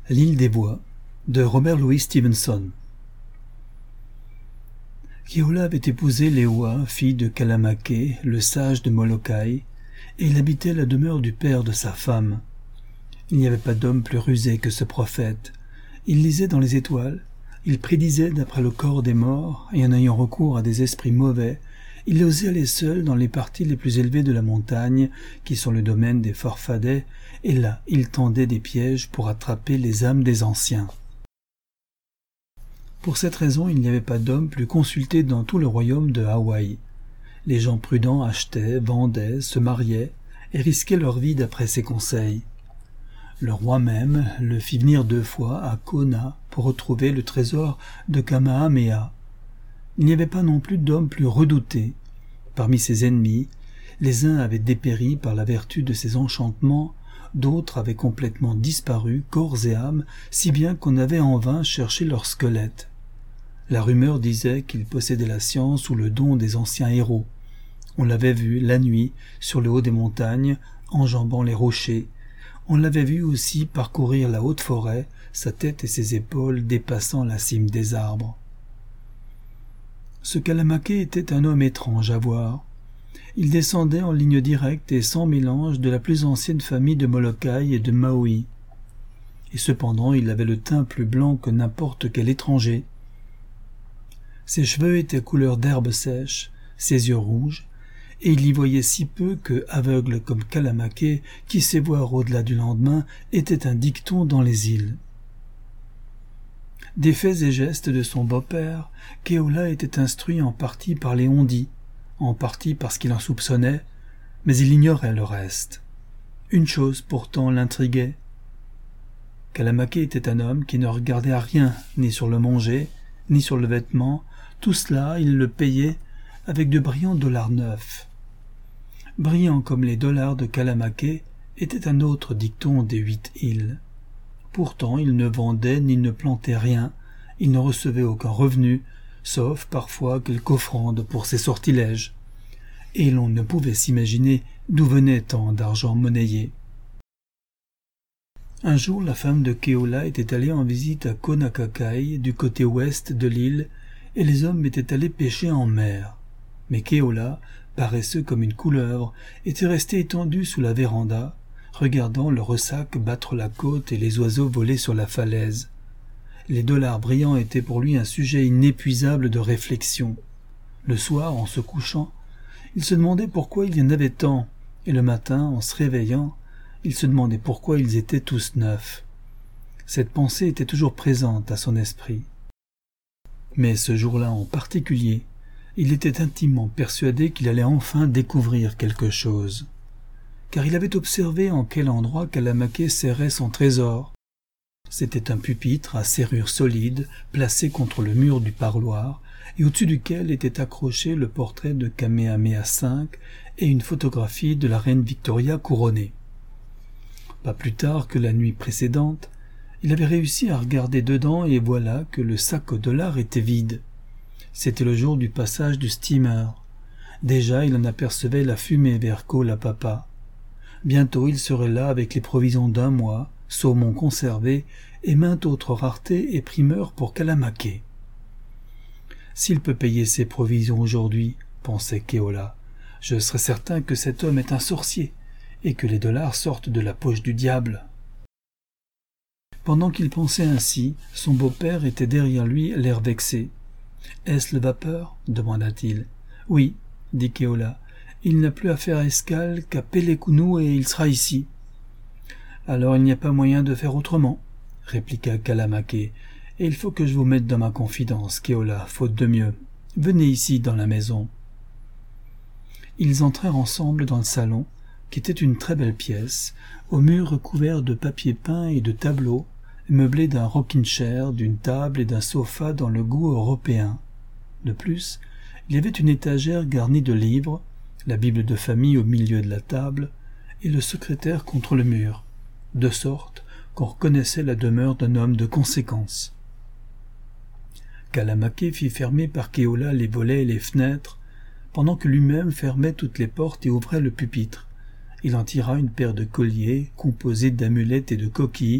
L'île des bois de Robert Louis Stevenson. Keola avait épousé Lewa, fille de Kalamake, le sage de Molokai, et il habitait la demeure du père de sa femme. Il n'y avait pas d'homme plus rusé que ce prophète. Il lisait dans les étoiles, il prédisait d'après le corps des morts, et en ayant recours à des esprits mauvais, il osait aller seul dans les parties les plus élevées de la montagne, qui sont le domaine des Farfadets, et là il tendait des pièges pour attraper les âmes des anciens. Pour cette raison, il n'y avait pas d'homme plus consulté dans tout le royaume de Hawaï. Les gens prudents achetaient, vendaient, se mariaient, et risquaient leur vie d'après ses conseils. Le roi même le fit venir 2 fois à Kona pour retrouver le trésor de Kamehameha. Il n'y avait pas non plus d'homme plus redouté. Parmi ses ennemis, les uns avaient dépéri par la vertu de ses enchantements, d'autres avaient complètement disparu, corps et âme, si bien qu'on avait en vain cherché leur squelette. La rumeur disait qu'ils possédaient la science ou le don des anciens héros. On l'avait vu, la nuit, sur le haut des montagnes, enjambant les rochers. On l'avait vu aussi parcourir la haute forêt, sa tête et ses épaules dépassant la cime des arbres. Ce Kalamake était un homme étrange à voir. Il descendait en ligne directe et sans mélange de la plus ancienne famille de Molokai et de Maui. Et cependant il avait le teint plus blanc que n'importe quel étranger. Ses cheveux étaient couleur d'herbe sèche, ses yeux rouges, et il y voyait si peu que, aveugle comme Kalamake, qui sait voir au-delà du lendemain, était un dicton dans les îles. Des faits et gestes de son beau-père, Keola était instruit en partie par les Ondis, en partie parce qu'il en soupçonnait, mais il ignorait le reste. Une chose pourtant l'intriguait. Kalamake était un homme qui ne regardait à rien, ni sur le manger, ni sur le vêtement. Tout cela, il le payait avec de brillants dollars neufs. Brillant comme les dollars de Kalamake était un autre dicton des 8 îles. Pourtant, il ne vendait ni ne plantait rien, il ne recevait aucun revenu, sauf parfois quelque offrande pour ses sortilèges. Et l'on ne pouvait s'imaginer d'où venait tant d'argent monnayé. Un jour, la femme de Keola était allée en visite à Konakakai, du côté ouest de l'île, et les hommes étaient allés pêcher en mer. Mais Keola, paresseux comme une couleuvre, était resté étendu sous la véranda, regardant le ressac battre la côte et les oiseaux voler sur la falaise. Les dollars brillants étaient pour lui un sujet inépuisable de réflexion. Le soir, en se couchant, il se demandait pourquoi il y en avait tant, et le matin, en se réveillant, il se demandait pourquoi ils étaient tous neufs. Cette pensée était toujours présente à son esprit. Mais ce jour-là en particulier, il était intimement persuadé qu'il allait enfin découvrir quelque chose. Car il avait observé en quel endroit Kalamake serrait son trésor. C'était un pupitre à serrure solide, placé contre le mur du parloir, et au-dessus duquel était accroché le portrait de Kamehameha V et une photographie de la reine Victoria couronnée. Pas plus tard que la nuit précédente, il avait réussi à regarder dedans et voilà que le sac aux dollars était vide. C'était le jour du passage du steamer. Déjà il en apercevait la fumée vers Kaulapapa. Bientôt il serait là avec les provisions d'1 mois, saumon conservé et mainte autre rareté et primeur pour Kalamake. S'il peut payer ses provisions aujourd'hui, pensait Keola, je serais certain que cet homme est un sorcier et que les dollars sortent de la poche du diable. Pendant qu'il pensait ainsi, son beau-père était derrière lui, l'air vexé. « Est-ce le vapeur » demanda-t-il. « Oui, dit Keola. Il n'a plus à faire escale qu'à Pelekunu et il sera ici. »« Alors il n'y a pas moyen de faire autrement, » répliqua Kalamake. « Et il faut que je vous mette dans ma confidence, Keola, faute de mieux. Venez ici dans la maison. » Ils entrèrent ensemble dans le salon, qui était une très belle pièce, aux murs recouverts de papier peint et de tableaux, meublé d'un rocking chair, d'une table et d'un sofa dans le goût européen. De plus, il y avait une étagère garnie de livres, la Bible de famille au milieu de la table, et le secrétaire contre le mur, de sorte qu'on reconnaissait la demeure d'un homme de conséquence. Kalamake fit fermer par Keola les volets et les fenêtres, pendant que lui-même fermait toutes les portes et ouvrait le pupitre. Il en tira une paire de colliers, composés d'amulettes et de coquilles,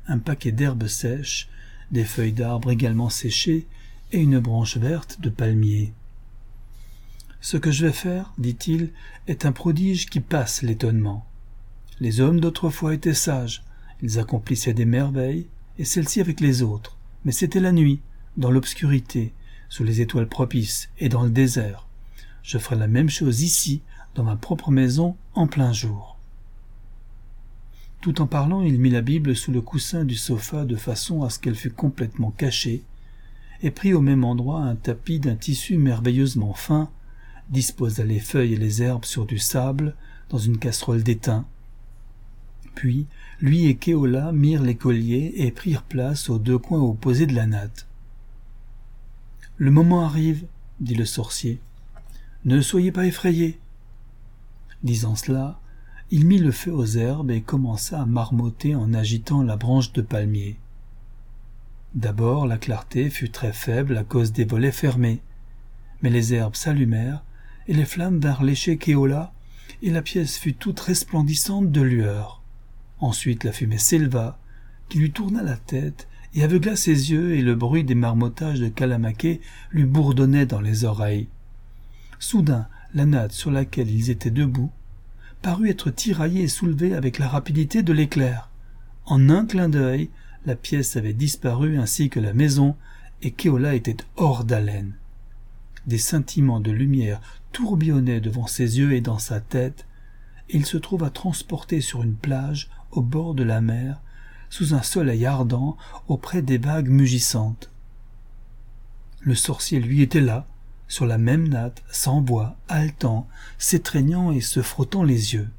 un paquet d'herbes sèches, des feuilles d'arbres également séchées et une branche verte de palmier. « Ce que je vais faire, dit-il, est un prodige qui passe l'étonnement. Les hommes d'autrefois étaient sages, ils accomplissaient des merveilles, et celles-ci avec les autres, mais c'était la nuit, dans l'obscurité, sous les étoiles propices et dans le désert. Je ferai la même chose ici, dans ma propre maison, en plein jour. » Tout en parlant, il mit la Bible sous le coussin du sofa de façon à ce qu'elle fût complètement cachée, et prit au même endroit un tapis d'un tissu merveilleusement fin, disposa les feuilles et les herbes sur du sable, dans une casserole d'étain. Puis, lui et Keola mirent les colliers et prirent place aux deux coins opposés de la natte. « Le moment arrive, dit le sorcier. Ne soyez pas effrayés. » Disant cela, il mit le feu aux herbes et commença à marmotter en agitant la branche de palmier. D'abord, la clarté fut très faible à cause des volets fermés, mais les herbes s'allumèrent et les flammes vinrent lécher Keola, et la pièce fut toute resplendissante de lueur. Ensuite la fumée s'éleva, qui lui tourna la tête et aveugla ses yeux, et le bruit des marmottages de Kalamake lui bourdonnait dans les oreilles. Soudain, la natte sur laquelle ils étaient debout parut être tiraillée et soulevée avec la rapidité de l'éclair. En un clin d'œil, la pièce avait disparu ainsi que la maison, et Keola était hors d'haleine. Des scintillements de lumière tourbillonnaient devant ses yeux et dans sa tête, et il se trouva transporté sur une plage au bord de la mer, sous un soleil ardent, auprès des vagues mugissantes. Le sorcier, lui, était là, sur la même natte, sans voix, haletant, s'étreignant et se frottant les yeux.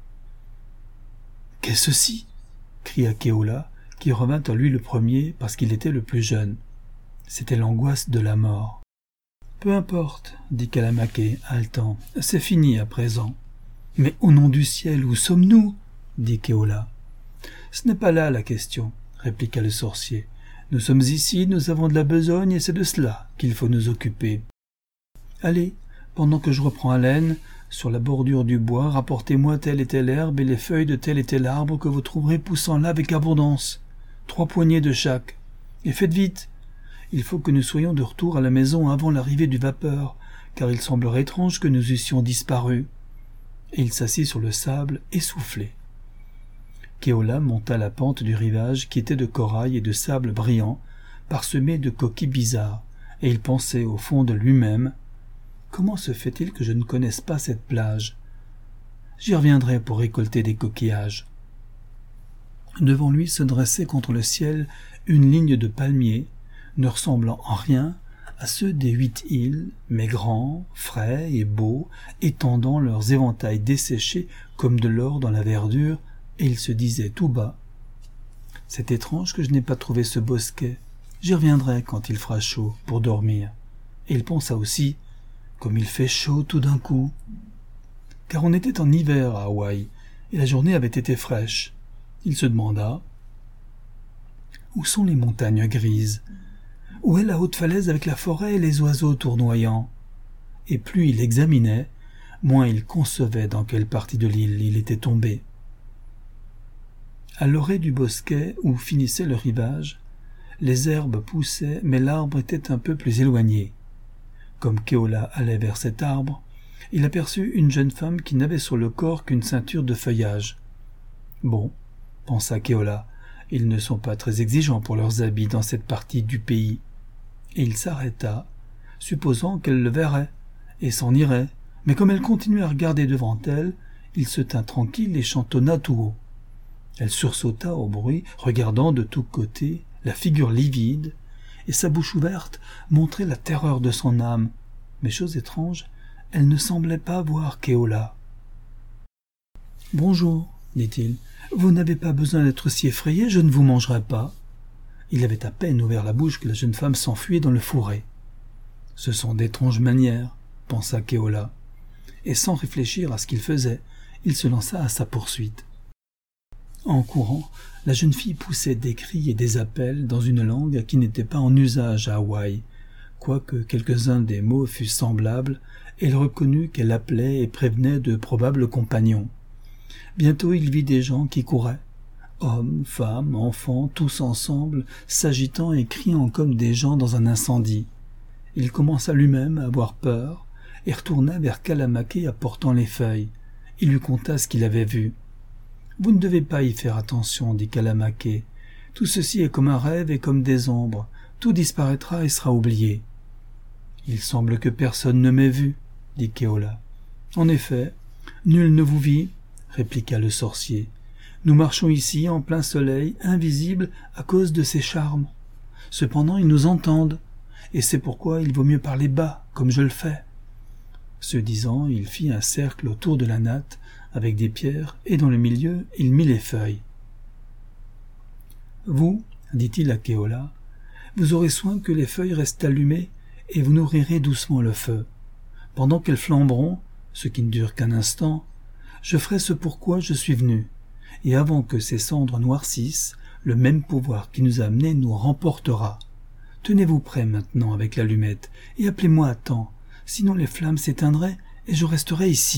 « Qu'est-ce ceci ?» cria Keola, qui revint à lui le premier parce qu'il était le plus jeune. C'était l'angoisse de la mort. « Peu importe, dit Kalamake, haletant, c'est fini à présent. »« Mais au nom du ciel, où sommes-nous » dit Keola. « Ce n'est pas là la question, » répliqua le sorcier. « Nous sommes ici, nous avons de la besogne et c'est de cela qu'il faut nous occuper. Allez, pendant que je reprends haleine, sur la bordure du bois, rapportez-moi telle et telle herbe et les feuilles de tel et tel arbre que vous trouverez poussant là avec abondance. 3 poignées de chaque. Et faites vite. Il faut que nous soyons de retour à la maison avant l'arrivée du vapeur, car il semblerait étrange que nous eussions disparu. » Et il s'assit sur le sable, essoufflé. Keola monta la pente du rivage qui était de corail et de sable brillant, parsemé de coquilles bizarres, et il pensait au fond de lui-même: comment se fait-il que je ne connaisse pas cette plage? J'y reviendrai pour récolter des coquillages. Devant lui se dressait contre le ciel une ligne de palmiers, ne ressemblant en rien à ceux des 8 îles, mais grands, frais et beaux, étendant leurs éventails desséchés comme de l'or dans la verdure, et il se disait tout bas: « C'est étrange que je n'ai pas trouvé ce bosquet. J'y reviendrai quand il fera chaud pour dormir. » Et il pensa aussi: « Comme il fait chaud tout d'un coup. » Car on était en hiver à Hawaï, et la journée avait été fraîche. Il se demanda: « Où sont les montagnes grises? Où est la haute falaise avec la forêt et les oiseaux tournoyants ?» Et plus il examinait, moins il concevait dans quelle partie de l'île il était tombé. À l'orée du bosquet où finissait le rivage, les herbes poussaient, mais l'arbre était un peu plus éloigné. Comme Keola allait vers cet arbre, il aperçut une jeune femme qui n'avait sur le corps qu'une ceinture de feuillage. « Bon, » pensa Keola, « ils ne sont pas très exigeants pour leurs habits dans cette partie du pays. » Et il s'arrêta, supposant qu'elle le verrait, et s'en irait, mais comme elle continuait à regarder devant elle, il se tint tranquille et chantonna tout haut. Elle sursauta au bruit, regardant de tous côtés, la figure livide, et sa bouche ouverte montrait la terreur de son âme. Mais chose étrange, elle ne semblait pas voir Keola. « Bonjour, dit-il. Vous n'avez pas besoin d'être si effrayé, je ne vous mangerai pas. » Il avait à peine ouvert la bouche que la jeune femme s'enfuyait dans le fourré. « Ce sont d'étranges manières, » pensa Keola, et sans réfléchir à ce qu'il faisait, il se lança à sa poursuite. En courant, la jeune fille poussait des cris et des appels dans une langue qui n'était pas en usage à Hawaï. Quoique quelques-uns des mots fussent semblables, elle reconnut qu'elle appelait et prévenait de probables compagnons. Bientôt il vit des gens qui couraient. Hommes, femmes, enfants, tous ensemble, s'agitant et criant comme des gens dans un incendie. Il commença lui-même à avoir peur et retourna vers Kalamake apportant les feuilles. Il lui conta ce qu'il avait vu. « Vous ne devez pas y faire attention, dit Kalamake. Tout ceci est comme un rêve et comme des ombres. Tout disparaîtra et sera oublié. »« Il semble que personne ne m'ait vu, dit Keola. »« En effet, nul ne vous vit, répliqua le sorcier. Nous marchons ici en plein soleil, invisibles à cause de ces charmes. Cependant, ils nous entendent, et c'est pourquoi il vaut mieux parler bas, comme je le fais. » Ce disant, il fit un cercle autour de la natte, avec des pierres, et dans le milieu, il mit les feuilles. « Vous, dit-il à Keola, vous aurez soin que les feuilles restent allumées, et vous nourrirez doucement le feu. Pendant qu'elles flamberont, ce qui ne dure qu'un instant, je ferai ce pourquoi je suis venu, et avant que ces cendres noircissent, le même pouvoir qui nous a amenés nous remportera. Tenez-vous prêt maintenant avec l'allumette, et appelez-moi à temps, sinon les flammes s'éteindraient, et je resterai ici. »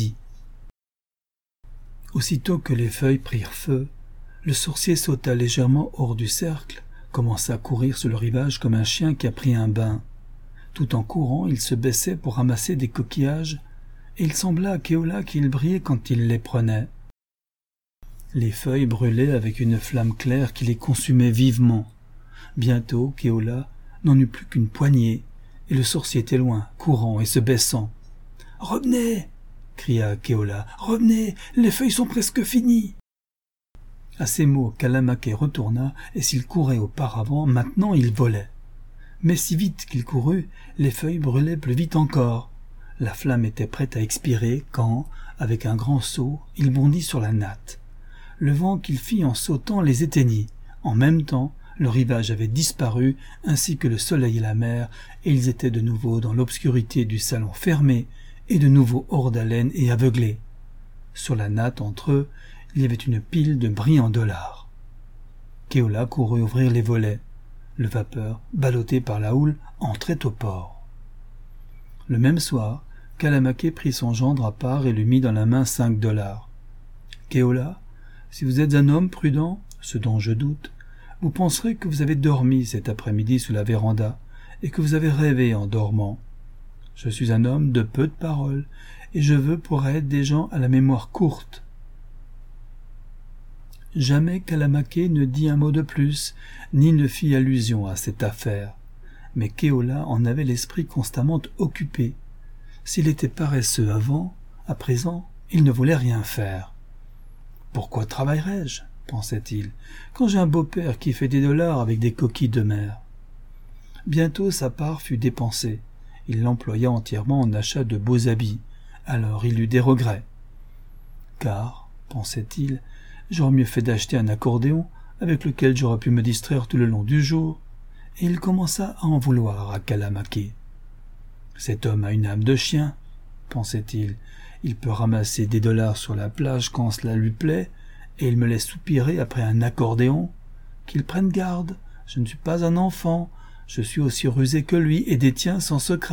Aussitôt que les feuilles prirent feu, le sorcier sauta légèrement hors du cercle, commença à courir sur le rivage comme un chien qui a pris un bain. Tout en courant, il se baissait pour ramasser des coquillages, et il sembla à Keola qu'il brillait quand il les prenait. Les feuilles brûlaient avec une flamme claire qui les consumait vivement. Bientôt, Keola n'en eut plus qu'une poignée, et le sorcier était loin, courant et se baissant. « Revenez !» cria Keola. « Revenez, les feuilles sont presque finies !» À ces mots, Kalamake retourna, et s'il courait auparavant, maintenant il volait. Mais si vite qu'il courut, les feuilles brûlaient plus vite encore. La flamme était prête à expirer quand, avec un grand saut, il bondit sur la natte. Le vent qu'il fit en sautant les éteignit. En même temps, le rivage avait disparu, ainsi que le soleil et la mer, et ils étaient de nouveau dans l'obscurité du salon fermé, et de nouveau hors d'haleine et aveuglés. Sur la natte, entre eux, il y avait une pile de brillants dollars. Keola courut ouvrir les volets. Le vapeur, ballotté par la houle, entrait au port. Le même soir, Kalamake prit son gendre à part et lui mit dans la main 5 dollars. « Keola, si vous êtes un homme prudent, ce dont je doute, vous penserez que vous avez dormi cet après-midi sous la véranda et que vous avez rêvé en dormant. Je suis un homme de peu de paroles et je veux pour aide des gens à la mémoire courte. » Jamais Kalamake ne dit un mot de plus, ni ne fit allusion à cette affaire. Mais Keola en avait l'esprit constamment occupé. S'il était paresseux avant, à présent, il ne voulait rien faire. « Pourquoi travaillerais-je » pensait-il, « quand j'ai un beau-père qui fait des dollars avec des coquilles de mer ?» Bientôt sa part fut dépensée. Il l'employa entièrement en achat de beaux habits. Alors il eut des regrets. « Car, pensait-il, j'aurais mieux fait d'acheter un accordéon avec lequel j'aurais pu me distraire tout le long du jour. » Et il commença à en vouloir à Kalamake. « Cet homme a une âme de chien, » pensait-il. « Il peut ramasser des dollars sur la plage quand cela lui plaît, et il me laisse soupirer après un accordéon. Qu'il prenne garde, je ne suis pas un enfant, je suis aussi rusé que lui et détiens son secret. »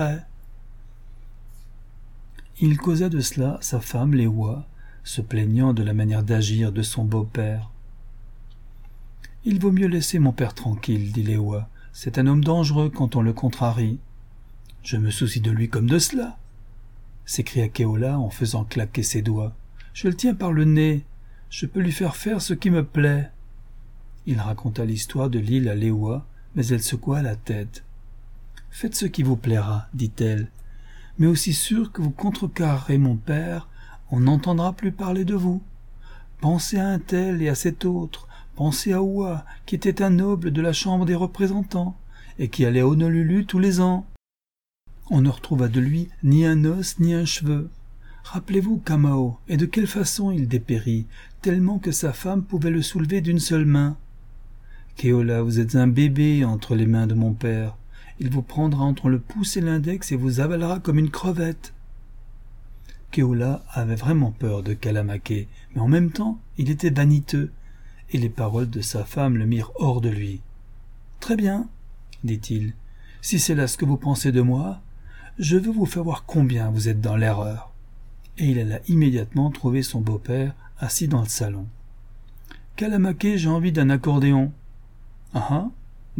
Il causa de cela sa femme Lewa, se plaignant de la manière d'agir de son beau-père. « Il vaut mieux laisser mon père tranquille, dit Lewa. C'est un homme dangereux quand on le contrarie. »« Je me soucie de lui comme de cela !» s'écria Keola en faisant claquer ses doigts. « Je le tiens par le nez. Je peux lui faire ce qui me plaît. » Il raconta l'histoire de l'île à Lewa, mais elle secoua la tête. « Faites ce qui vous plaira, dit-elle. Mais aussi sûr que vous contrecarrerez mon père, on n'entendra plus parler de vous. Pensez à un tel et à cet autre. Pensez à Oua, qui était un noble de la Chambre des représentants, et qui allait à Honolulu tous les ans. On ne retrouva de lui ni un os ni un cheveu. Rappelez-vous Kamao, et de quelle façon il dépérit, tellement que sa femme pouvait le soulever d'une seule main. Keola, vous êtes un bébé entre les mains de mon père. Il vous prendra entre le pouce et l'index et vous avalera comme une crevette. » Keola avait vraiment peur de Kalamake, mais en même temps, il était vaniteux, et les paroles de sa femme le mirent hors de lui. « Très bien, » dit-il, « si c'est là ce que vous pensez de moi, je veux vous faire voir combien vous êtes dans l'erreur. » Et il alla immédiatement trouver son beau-père assis dans le salon. Kalamake, j'ai envie d'un accordéon. »« Ah ah, vraiment ?»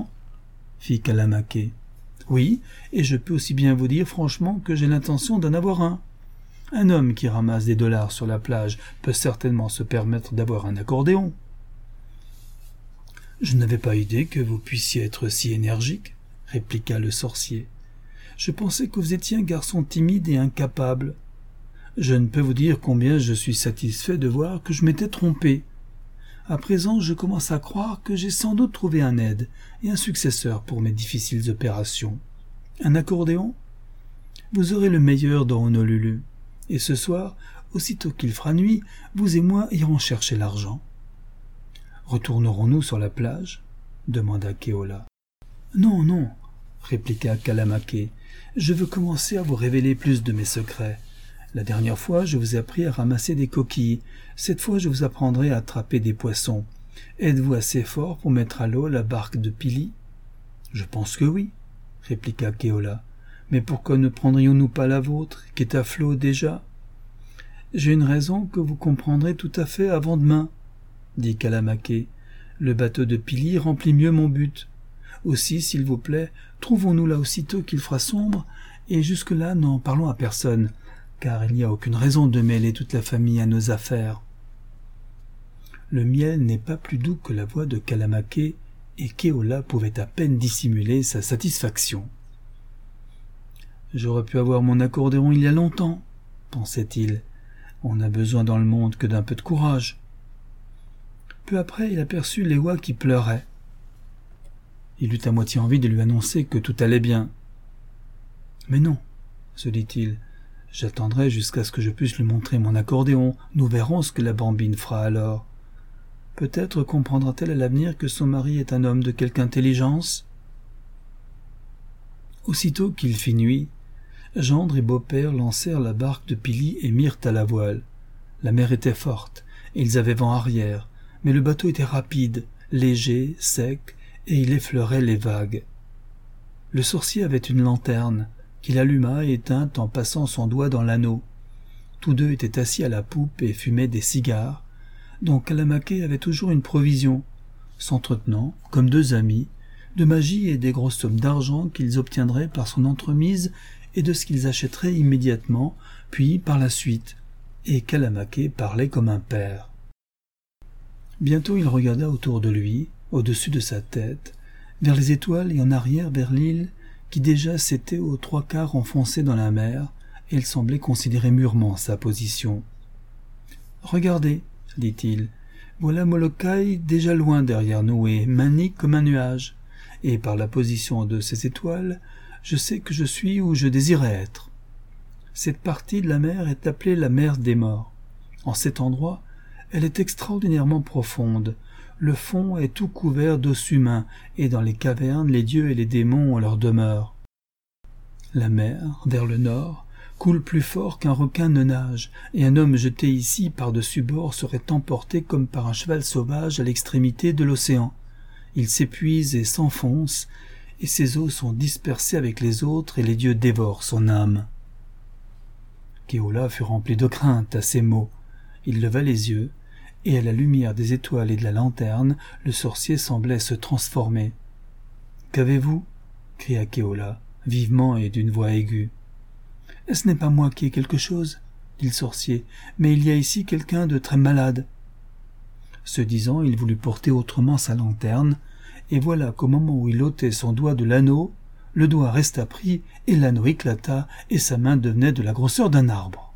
fit Kalamake. « Oui, et je peux aussi bien vous dire franchement que j'ai l'intention d'en avoir un. Un homme qui ramasse des dollars sur la plage peut certainement se permettre d'avoir un accordéon. »« Je n'avais pas idée que vous puissiez être si énergique, » répliqua le sorcier. « Je pensais que vous étiez un garçon timide et incapable. Je ne peux vous dire combien je suis satisfait de voir que je m'étais trompé. À présent, je commence à croire que j'ai sans doute trouvé un aide et un successeur pour mes difficiles opérations. Un accordéon ? Vous aurez le meilleur dans Honolulu. Et ce soir, aussitôt qu'il fera nuit, vous et moi irons chercher l'argent. »« Retournerons-nous sur la plage ?» demanda Keola. « Non, non, » répliqua Kalamake. « Je veux commencer à vous révéler plus de mes secrets. La dernière fois, je vous ai appris à ramasser des coquilles. Cette fois, je vous apprendrai à attraper des poissons. Êtes-vous assez fort pour mettre à l'eau la barque de Pili ? » ?»« Je pense que oui, » répliqua Keola. « Mais pourquoi ne prendrions-nous pas la vôtre, qui est à flot déjà ? » ?»« J'ai une raison que vous comprendrez tout à fait avant demain, » dit Kalamake. « Le bateau de Pili remplit mieux mon but. Aussi, s'il vous plaît, trouvons-nous là aussitôt qu'il fera sombre, et jusque-là n'en parlons à personne, car il n'y a aucune raison de mêler toute la famille à nos affaires. » Le miel n'est pas plus doux que la voix de Kalamake, et Keola pouvait à peine dissimuler sa satisfaction. « J'aurais pu avoir mon accordéon il y a longtemps, » pensait-il. « On n'a besoin dans le monde que d'un peu de courage. » Peu après, il aperçut Lewa qui pleurait. Il eut à moitié envie de lui annoncer que tout allait bien. « Mais non, » se dit-il, « j'attendrai jusqu'à ce que je puisse lui montrer mon accordéon. Nous verrons ce que la bambine fera alors. Peut-être comprendra-t-elle à l'avenir que son mari est un homme de quelque intelligence. » Aussitôt qu'il fit nuit, gendre et beau-père lancèrent la barque de Pili et mirent à la voile. La mer était forte, et ils avaient vent arrière, mais le bateau était rapide, léger, sec, et il effleurait les vagues. Le sorcier avait une lanterne, qu'il alluma et éteint en passant son doigt dans l'anneau. Tous deux étaient assis à la poupe et fumaient des cigares, dont Kalamake avait toujours une provision, s'entretenant, comme deux amis, de magie et des grosses sommes d'argent qu'ils obtiendraient par son entremise et de ce qu'ils achèteraient immédiatement, puis par la suite, et Kalamake parlait comme un père. Bientôt il regarda autour de lui, au-dessus de sa tête, vers les étoiles et en arrière vers l'île qui déjà s'était aux trois quarts enfoncée dans la mer, et il semblait considérer mûrement sa position. « Regardez, » dit-il, « voilà Molokai déjà loin derrière nous et manique comme un nuage, et par la position de ces étoiles, je sais que je suis où je désirais être. Cette partie de la mer est appelée la mer des morts. En cet endroit, elle est extraordinairement profonde. Le fond est tout couvert d'os humains, et dans les cavernes, les dieux et les démons ont leur demeure. La mer, vers le nord, coule plus fort qu'un requin ne nage, et un homme jeté ici par-dessus bord serait emporté comme par un cheval sauvage à l'extrémité de l'océan. Il s'épuise et s'enfonce, et ses os sont dispersés avec les autres, et les dieux dévorent son âme. » Keola fut rempli de crainte à ces mots. Il leva les yeux, et à la lumière des étoiles et de la lanterne, le sorcier semblait se transformer. « Qu'avez-vous » cria Keola, vivement et d'une voix aiguë. « Ce n'est pas moi qui ai quelque chose, » dit le sorcier, « mais il y a ici quelqu'un de très malade. » Ce disant, il voulut porter autrement sa lanterne, et voilà qu'au moment où il ôtait son doigt de l'anneau, le doigt resta pris, et l'anneau éclata, et sa main devenait de la grosseur d'un arbre.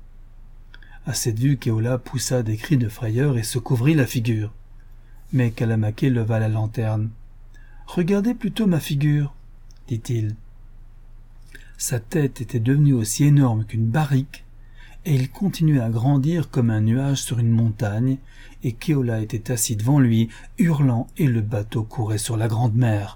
À cette vue, Keola poussa des cris de frayeur et se couvrit la figure. Mais Kalamake leva la lanterne. « Regardez plutôt ma figure, » dit-il. Sa tête était devenue aussi énorme qu'une barrique, et il continuait à grandir comme un nuage sur une montagne, et Keola était assis devant lui, hurlant, et le bateau courait sur la grande mer.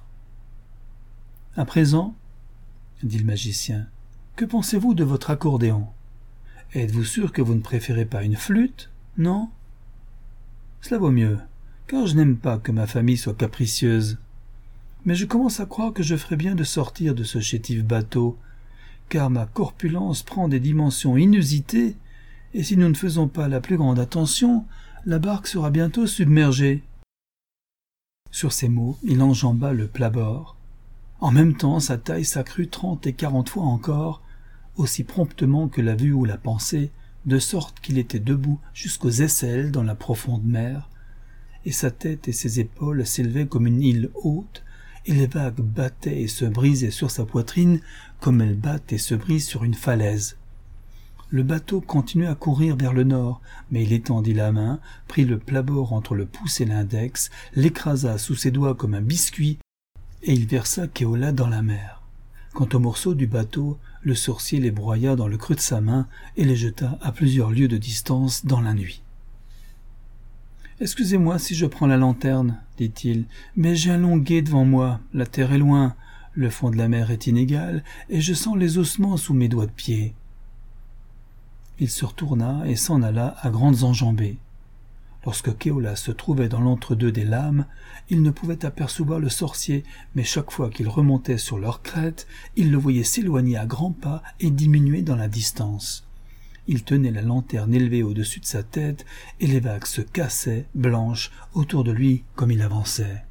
« À présent, » dit le magicien, « que pensez-vous de votre accordéon ? Êtes-vous sûr que vous ne préférez pas une flûte, non ? Cela vaut mieux, car je n'aime pas que ma famille soit capricieuse. Mais je commence à croire que je ferais bien de sortir de ce chétif bateau, car ma corpulence prend des dimensions inusitées, et si nous ne faisons pas la plus grande attention, la barque sera bientôt submergée. » Sur ces mots, il enjamba le plat-bord. En même temps, sa taille s'accrut 30 et 40 fois encore, aussi promptement que la vue ou la pensée, de sorte qu'il était debout jusqu'aux aisselles dans la profonde mer, et sa tête et ses épaules s'élevaient comme une île haute, et les vagues battaient et se brisaient sur sa poitrine comme elles battent et se brisent sur une falaise. Le bateau continuait à courir vers le nord, mais il étendit la main, prit le plat-bord entre le pouce et l'index, l'écrasa sous ses doigts comme un biscuit, et il versa Keola dans la mer. Quant aux morceaux du bateau, le sorcier les broya dans le creux de sa main et les jeta à plusieurs lieues de distance dans la nuit. « Excusez-moi si je prends la lanterne, dit-il, mais j'ai un long gué devant moi, la terre est loin, le fond de la mer est inégal, et je sens les ossements sous mes doigts de pied. » Il se retourna et s'en alla à grandes enjambées. Lorsque Keola se trouvait dans l'entre-deux des lames, il ne pouvait apercevoir le sorcier, mais chaque fois qu'il remontait sur leur crête, il le voyait s'éloigner à grands pas et diminuer dans la distance. Il tenait la lanterne élevée au-dessus de sa tête, et les vagues se cassaient, blanches, autour de lui comme il avançait.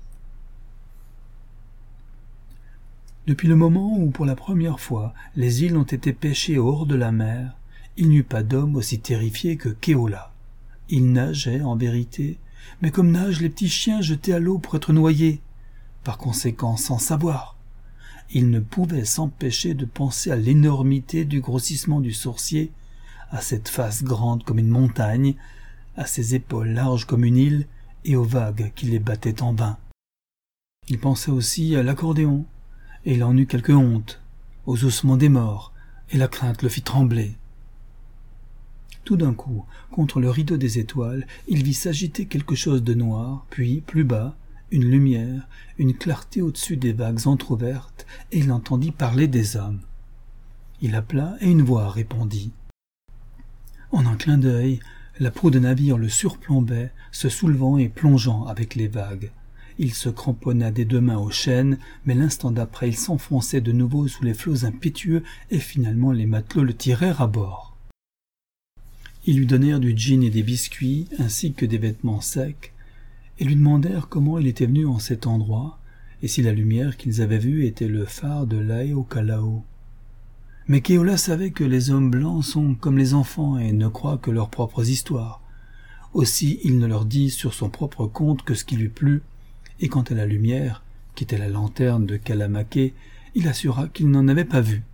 Depuis le moment où, pour la première fois, les îles ont été pêchées hors de la mer, il n'y eut pas d'homme aussi terrifié que Keola. Il nageait, en vérité, mais comme nagent les petits chiens jetés à l'eau pour être noyés, par conséquent sans savoir. Il ne pouvait s'empêcher de penser à l'énormité du grossissement du sorcier, à cette face grande comme une montagne, à ses épaules larges comme une île, et aux vagues qui les battaient en vain. Il pensait aussi à l'accordéon, et il en eut quelque honte, aux ossements des morts, et la crainte le fit trembler. Tout d'un coup, contre le rideau des étoiles, il vit s'agiter quelque chose de noir, puis, plus bas, une lumière, une clarté au-dessus des vagues entr'ouvertes, et il entendit parler des hommes. Il appela, et une voix répondit. En un clin d'œil, la proue de navire le surplombait, se soulevant et plongeant avec les vagues. Il se cramponna des deux mains aux chaînes, mais l'instant d'après il s'enfonçait de nouveau sous les flots impétueux, et finalement les matelots le tirèrent à bord. Ils lui donnèrent du gin et des biscuits, ainsi que des vêtements secs, et lui demandèrent comment il était venu en cet endroit, et si la lumière qu'ils avaient vue était le phare de Laeokalao. Mais Keola savait que les hommes blancs sont comme les enfants et ne croient que leurs propres histoires. Aussi il ne leur dit sur son propre compte que ce qui lui plut, et quant à la lumière, qui était la lanterne de Kalamake, il assura qu'il n'en avait pas vu.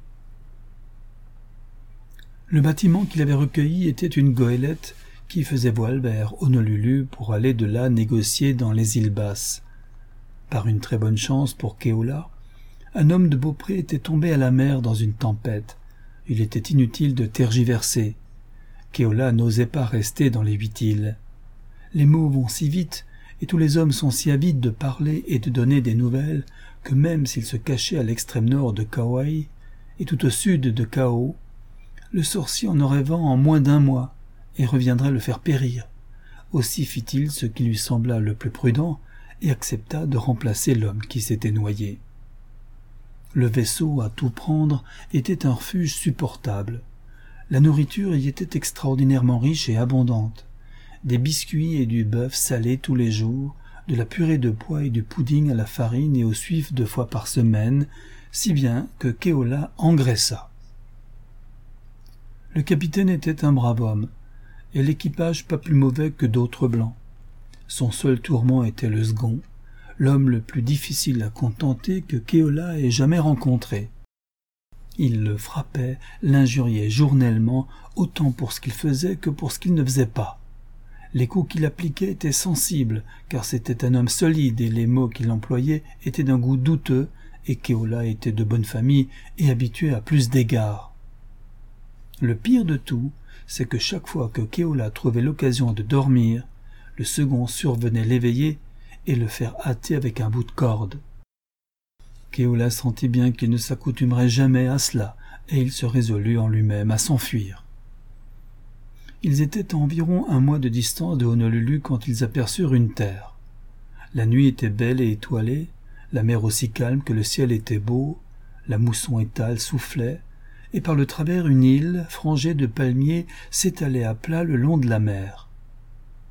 Le bâtiment qu'il avait recueilli était une goélette qui faisait voile vers Honolulu pour aller de là négocier dans les îles Basses. Par une très bonne chance pour Keola, un homme de Beaupré était tombé à la mer dans une tempête. Il était inutile de tergiverser. Keola n'osait pas rester dans les 8 îles. Les mots vont si vite, et tous les hommes sont si avides de parler et de donner des nouvelles, que même s'il se cachait à l'extrême nord de Kauai et tout au sud de Kau, le sorcier en aurait vent en moins d'un mois, et reviendrait le faire périr. Aussi fit-il ce qui lui sembla le plus prudent, et accepta de remplacer l'homme qui s'était noyé. Le vaisseau, à tout prendre, était un refuge supportable. La nourriture y était extraordinairement riche et abondante. Des biscuits et du bœuf salé tous les jours, de la purée de pois et du pudding à la farine et au suif 2 fois par semaine, si bien que Keola engraissa. Le capitaine était un brave homme, et l'équipage pas plus mauvais que d'autres blancs. Son seul tourment était le second, l'homme le plus difficile à contenter que Keola ait jamais rencontré. Il le frappait, l'injuriait journellement, autant pour ce qu'il faisait que pour ce qu'il ne faisait pas. Les coups qu'il appliquait étaient sensibles, car c'était un homme solide et les mots qu'il employait étaient d'un goût douteux, et Keola était de bonne famille et habitué à plus d'égards. Le pire de tout, c'est que chaque fois que Keola trouvait l'occasion de dormir, le second survenait l'éveiller et le faire hâter avec un bout de corde. Keola sentit bien qu'il ne s'accoutumerait jamais à cela, et il se résolut en lui-même à s'enfuir. Ils étaient à environ 1 mois de distance de Honolulu quand ils aperçurent une terre. La nuit était belle et étoilée, la mer aussi calme que le ciel était beau, la mousson étale soufflait, et par le travers une île, frangée de palmiers, s'étalait à plat le long de la mer.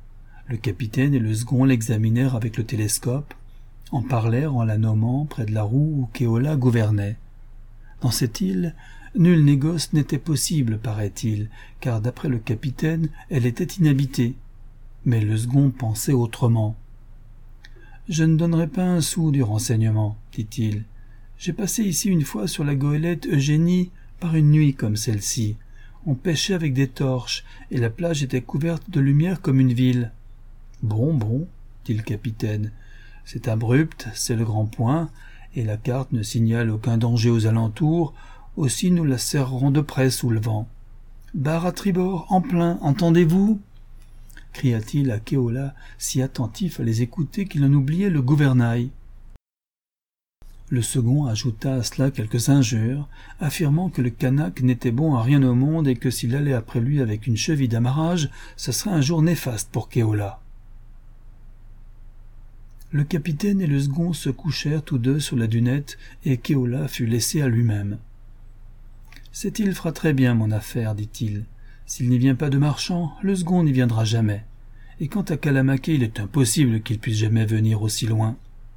Le capitaine et le second l'examinèrent avec le télescope, en parlèrent en la nommant près de la roue où Keola gouvernait. Dans cette île, nul négoce n'était possible, paraît-il, car d'après le capitaine, elle était inhabitée. Mais le second pensait autrement. « Je ne donnerai pas un sou du renseignement, dit-il. J'ai passé ici une fois sur la goélette Eugénie par une nuit comme celle-ci. On pêchait avec des torches, et la plage était couverte de lumière comme une ville. »« Bon, dit le capitaine. C'est abrupt, c'est le grand point, et la carte ne signale aucun danger aux alentours, aussi nous la serrerons de près sous le vent. « Barre à tribord, en plein, entendez-vous » cria-t-il à Keola, si attentif à les écouter qu'il en oubliait le gouvernail. Le second ajouta à cela quelques injures, affirmant que le Kanak n'était bon à rien au monde et que s'il allait après lui avec une cheville d'amarrage, ce serait un jour néfaste pour Keola. Le capitaine et le second se couchèrent tous deux sur la dunette et Keola fut laissé à lui-même. « Cette île fera très bien mon affaire, dit-il. S'il n'y vient pas de marchand, le second n'y viendra jamais. Et quant à Kalamake, il est impossible qu'il puisse jamais venir aussi loin. »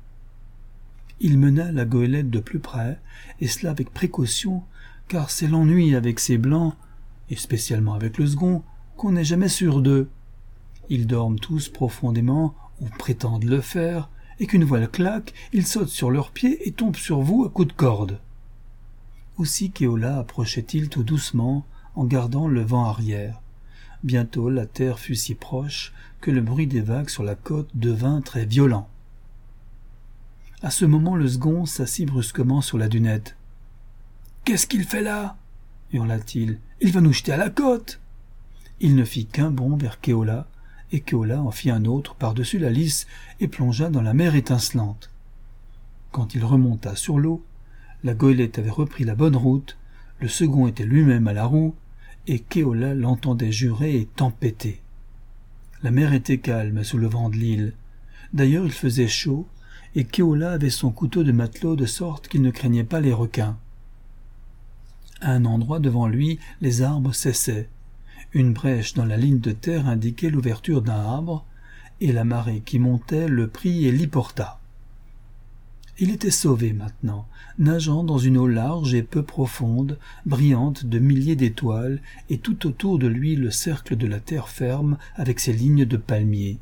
Il mena la goélette de plus près, et cela avec précaution, car c'est l'ennui avec ces blancs, et spécialement avec le second, qu'on n'est jamais sûr d'eux. Ils dorment tous profondément, ou prétendent le faire, et qu'une voile claque, ils sautent sur leurs pieds et tombent sur vous à coups de corde. Aussi Keola approchait-il tout doucement, en gardant le vent arrière. Bientôt la terre fut si proche que le bruit des vagues sur la côte devint très violent. À ce moment le second s'assit brusquement sur la dunette. « Qu'est-ce qu'il fait là » hurla-t-il. « Il va nous jeter à la côte !» Il ne fit qu'un bond vers Keola, et Keola en fit un autre par-dessus la lisse et plongea dans la mer étincelante. Quand il remonta sur l'eau, la goélette avait repris la bonne route, le second était lui-même à la roue, et Keola l'entendait jurer et tempêter. La mer était calme sous le vent de l'île. D'ailleurs il faisait chaud, et Keola avait son couteau de matelot de sorte qu'il ne craignait pas les requins. À un endroit devant lui, les arbres cessaient. Une brèche dans la ligne de terre indiquait l'ouverture d'un arbre, et la marée qui montait le prit et l'y porta. Il était sauvé maintenant, nageant dans une eau large et peu profonde, brillante de milliers d'étoiles, et tout autour de lui le cercle de la terre ferme avec ses lignes de palmiers.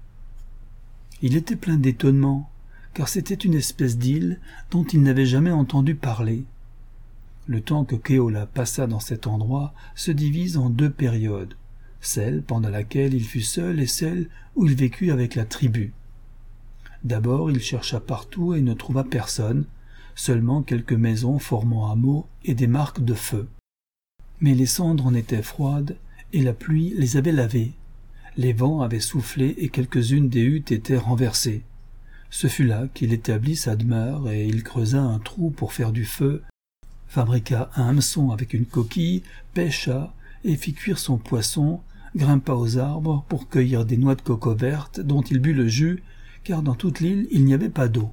Il était plein d'étonnement, car c'était une espèce d'île dont il n'avait jamais entendu parler. Le temps que Keola passa dans cet endroit se divise en deux périodes, celle pendant laquelle il fut seul et celle où il vécut avec la tribu. D'abord il chercha partout et ne trouva personne, seulement quelques maisons formant hameaux et des marques de feu. Mais les cendres en étaient froides et la pluie les avait lavées. Les vents avaient soufflé et quelques-unes des huttes étaient renversées. Ce fut là qu'il établit sa demeure et il creusa un trou pour faire du feu, fabriqua un hameçon avec une coquille, pêcha et fit cuire son poisson, grimpa aux arbres pour cueillir des noix de coco vertes dont il but le jus, car dans toute l'île il n'y avait pas d'eau.